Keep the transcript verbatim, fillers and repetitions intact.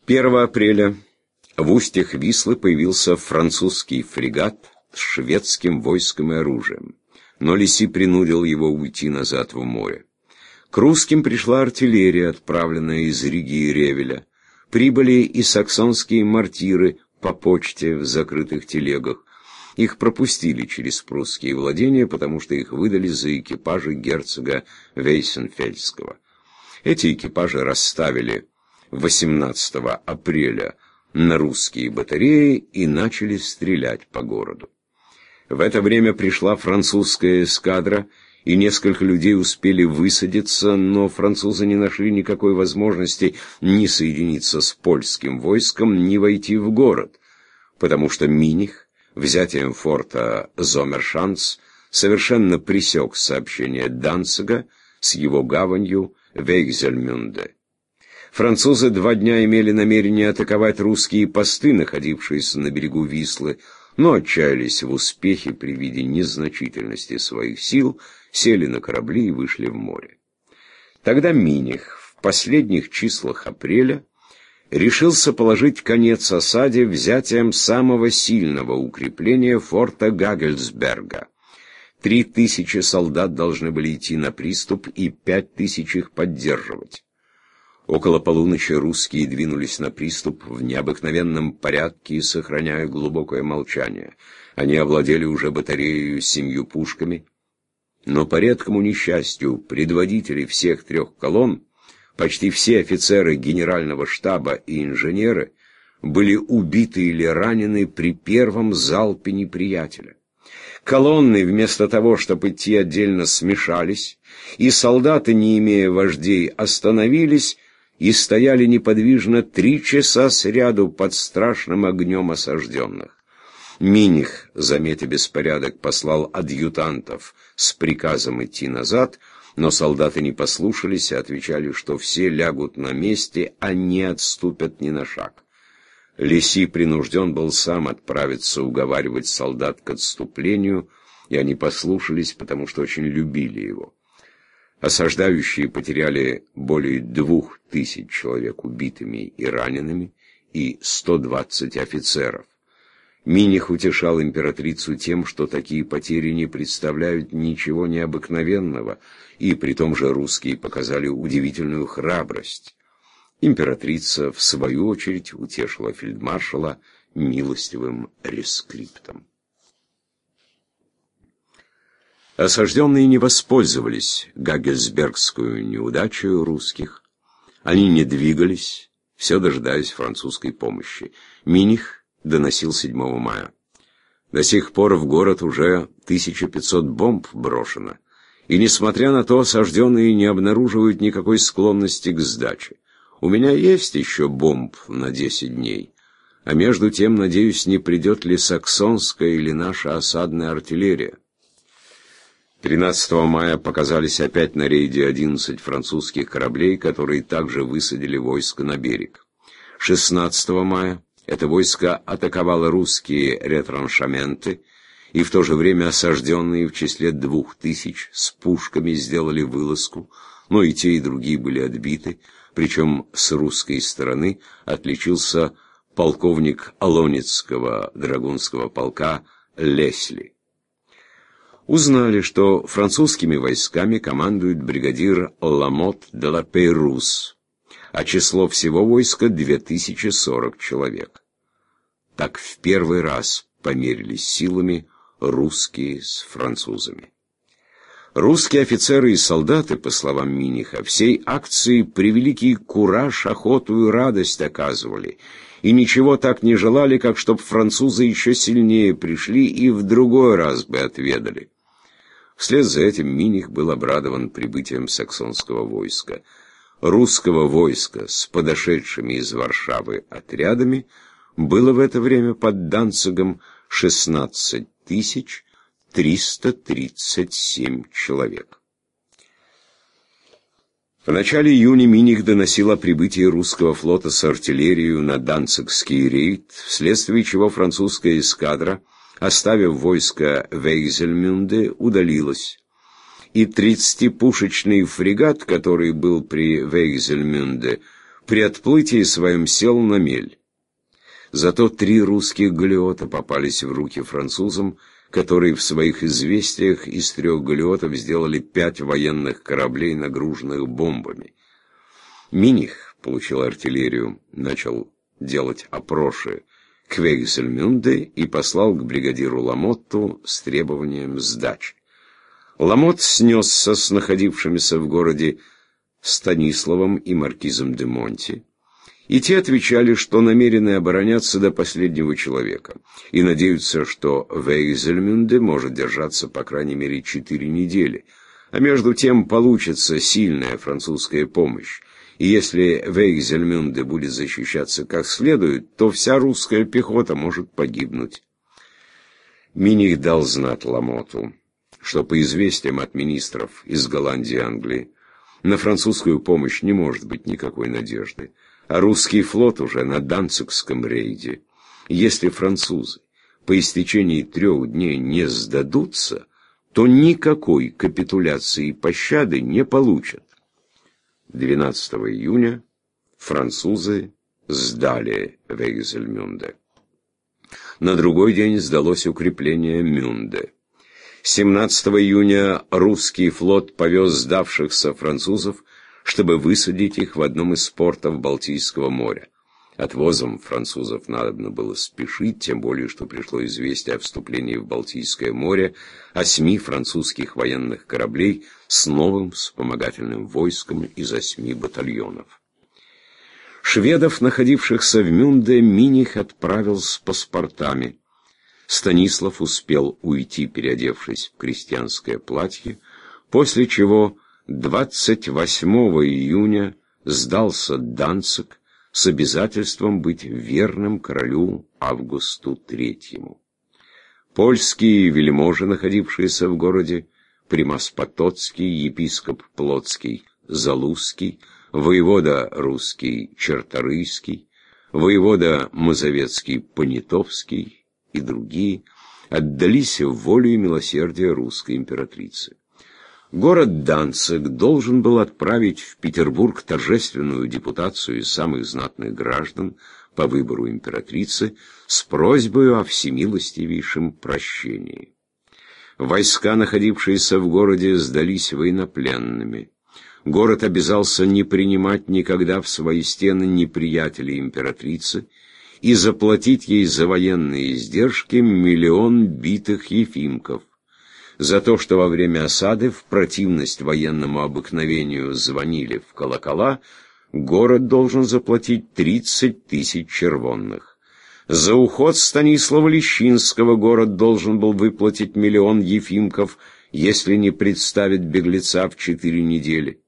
первого апреля в устьях Вислы появился французский фрегат с шведским войском и оружием, но Леси принудил его уйти назад в море. К русским пришла артиллерия, отправленная из Риги и Ревеля. Прибыли и саксонские мортиры по почте в закрытых телегах. Их пропустили через прусские владения, потому что их выдали за экипажи герцога Вейсенфельдского. Эти экипажи расставили восемнадцатого апреля на русские батареи и начали стрелять по городу. В это время пришла французская эскадра, и несколько людей успели высадиться, но французы не нашли никакой возможности ни соединиться с польским войском, ни войти в город, потому что Миних взятием форта Зомершанц совершенно пресек сообщение Данцига с его гаванью Вейгзельмюнде. Французы два дня имели намерение атаковать русские посты, находившиеся на берегу Вислы, но отчаялись в успехе при виде незначительности своих сил, сели на корабли и вышли в море. Тогда Миних в последних числах апреля решился положить конец осаде взятием самого сильного укрепления форта Гагельсберга. Три тысячи солдат должны были идти на приступ и пять тысяч их поддерживать. Около полуночи русские двинулись на приступ в необыкновенном порядке, сохраняя глубокое молчание. Они овладели уже батареей с семью пушками, но по редкому несчастью предводители всех трех колонн, почти все офицеры генерального штаба и инженеры, были убиты или ранены при первом залпе неприятеля. Колонны, вместо того, чтобы идти отдельно, смешались, и солдаты, не имея вождей, остановились и стояли неподвижно три часа сряду под страшным огнем осажденных. Миних, заметя беспорядок, послал адъютантов с приказом идти назад, но солдаты не послушались и отвечали, что все лягут на месте, а не отступят ни на шаг. Леси принужден был сам отправиться уговаривать солдат к отступлению, и они послушались, потому что очень любили его. Осаждающие потеряли более двух тысяч человек убитыми и ранеными и сто двадцать офицеров. Миних утешал императрицу тем, что такие потери не представляют ничего необыкновенного, и при том же русские показали удивительную храбрость. Императрица, в свою очередь, утешила фельдмаршала милостивым рескриптом. Осажденные не воспользовались гагельсбергскую неудачей русских. Они не двигались, все дожидаясь французской помощи. Миних доносил седьмого мая. До сих пор в город уже тысяча пятьсот бомб брошено, и, несмотря на то, осажденные не обнаруживают никакой склонности к сдаче. У меня есть еще бомб на десять дней, а между тем, надеюсь, не придет ли саксонская или наша осадная артиллерия. тринадцатого мая показались опять на рейде одиннадцать французских кораблей, которые также высадили войско на берег. шестнадцатого мая это войско атаковало русские ретраншаменты, и в то же время осажденные в числе двух тысяч с пушками сделали вылазку, но и те, и другие были отбиты, причем с русской стороны отличился полковник Олонецкого драгунского полка Лесли. Узнали, что французскими войсками командует бригадир Ламот де ла Пейрус, а число всего войска две тысячи сорок человек. Так в первый раз померились силами русские с французами. Русские офицеры и солдаты, по словам Миниха, всей акции превеликий кураж, охоту и радость оказывали, и ничего так не желали, как чтоб французы еще сильнее пришли и в другой раз бы отведали. Вслед за этим Миних был обрадован прибытием саксонского войска. Русского войска с подошедшими из Варшавы отрядами было в это время под Данцигом шестнадцать тысяч триста тридцать семь человек. В начале июня Миних доносил о прибытии русского флота с артиллерией на Данцигский рейд, вследствие чего французская эскадра, оставив войско Вейгзельмюнде, удалилась, и тридцатипушечный фрегат, который был при Вейгзельмюнде, При отплытии своем сел на мель. Зато три русских галеота попались в руки французам, которые в своих известиях из трех галеотов сделали пять военных кораблей, нагруженных бомбами. Миних получил артиллерию, начал делать опроши к Вейгсельмюнде и послал к бригадиру Ламотту с требованием сдачи. Ламотт снесся с находившимися в городе Станиславом и маркизом де Монти, и те отвечали, что намерены обороняться до последнего человека, и надеются, что Вейгсельмюнде может держаться по крайней мере четыре недели, а между тем получится сильная французская помощь, и если Вейгсельмюнде будет защищаться как следует, то вся русская пехота может погибнуть. Миних дал знать Ламотту, что по известиям от министров из Голландии и Англии на французскую помощь не может быть никакой надежды, а русский флот уже на Данцигском рейде. Если французы по истечении трех дней не сдадутся, то никакой капитуляции и пощады не получат. двенадцатого июня французы сдали Вейгсельмюнде. На другой день сдалось укрепление Мюнде. семнадцатого июня русский флот повез сдавшихся французов, чтобы высадить их в одном из портов Балтийского моря. Отвозом французов надобно было спешить, тем более, что пришло известие о вступлении в Балтийское море осьми французских военных кораблей с новым вспомогательным войском из осьми батальонов. Шведов, находившихся в Мюнде, Миних отправил с паспортами. Станислав успел уйти, переодевшись в крестьянское платье, после чего двадцать восьмого июня сдался Данциг с обязательством быть верным королю Августу Третьему. Польские вельможи, находившиеся в городе, примас Потоцкий, епископ Плотский, Залузский, воевода русский Черторийский, воевода Мазовецкий Понятовский и другие, отдались в волю и милосердие русской императрицы. Город Данциг должен был отправить в Петербург торжественную депутацию из самых знатных граждан по выбору императрицы с просьбой о всемилостивейшем прощении. Войска, находившиеся в городе, сдались военнопленными. Город обязался не принимать никогда в свои стены неприятелей императрицы и заплатить ей за военные издержки миллион битых ефимков, за то, что во время осады в противность военному обыкновению звонили в колокола, город должен заплатить тридцать тысяч червонных. За уход Станислава Лещинского город должен был выплатить миллион ефимков, если не представит беглеца в четыре недели.